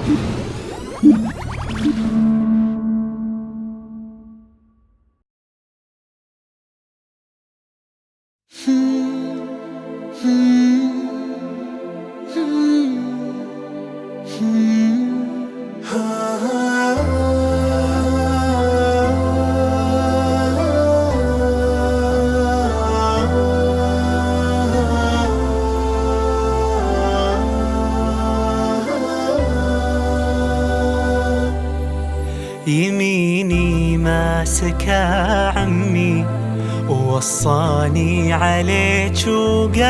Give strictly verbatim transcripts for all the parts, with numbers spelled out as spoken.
يميني ماسكا عمي ووصاني عليك وقال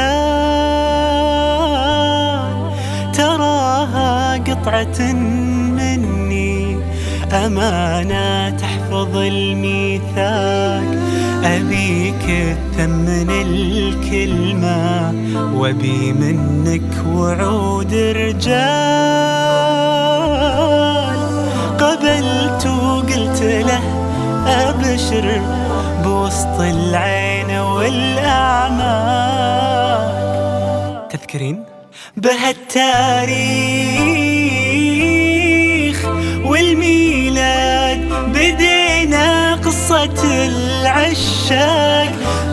تراها قطعة مني أمانة تحفظ الميثاق، أبيك تثمن الكلمة وأبي منك وعود رجال. قبلت وقلت له أبشر بوسط العين والأعمال. تذكرين بهالتاريخ والميلاد بدينا قصة العشاق.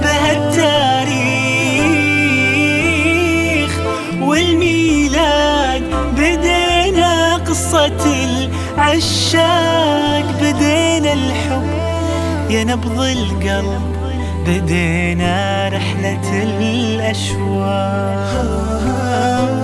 بهالتاريخ والميلاد بدينا قصة العشاق. بدينا الحب يا نبض القلب، بدينا رحلة الأشواق.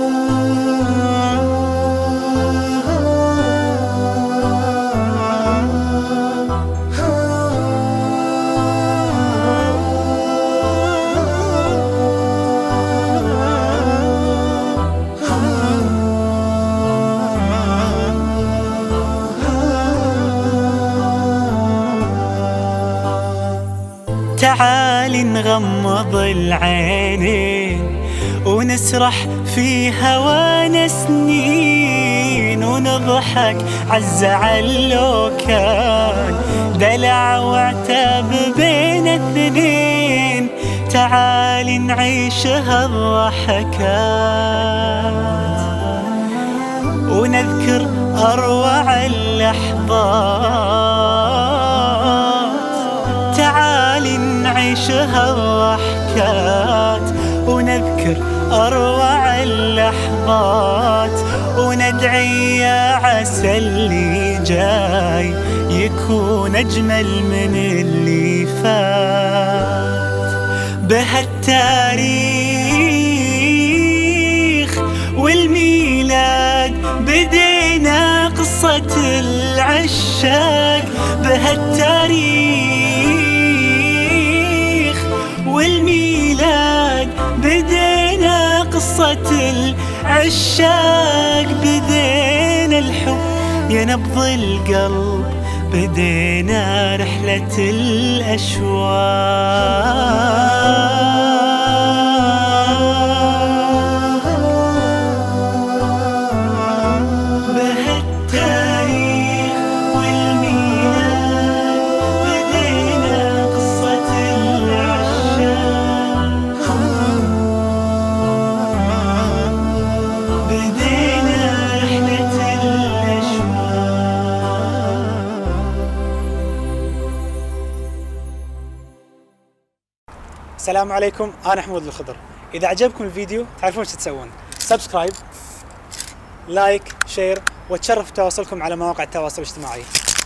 تعال نغمض العينين ونسرح في هوانا سنين، ونضحك عالزعل لو كان دلع وعتاب بين اثنين. تعال نعيش هالضحكات ونذكر أروع اللحظات. تعال نعيش هالضحكات ونذكر أروع اللحظات، وندعي يا عسى اللي جاي يكون أجمل من اللي فات. بهالتاريخ والميلاد بدينا قصة العشاق. بهالتاريخ والميلاد بدينا قصة العشاق. بدينا الحب يا نبض القلب، بدينا رحلة الأشواق. السلام عليكم، أنا حمود الخضر. إذا عجبكم الفيديو تعرفون ايش تسوون؟ سبسكرايب، لايك، شير، وتشرف تواصلكم على مواقع التواصل الاجتماعي.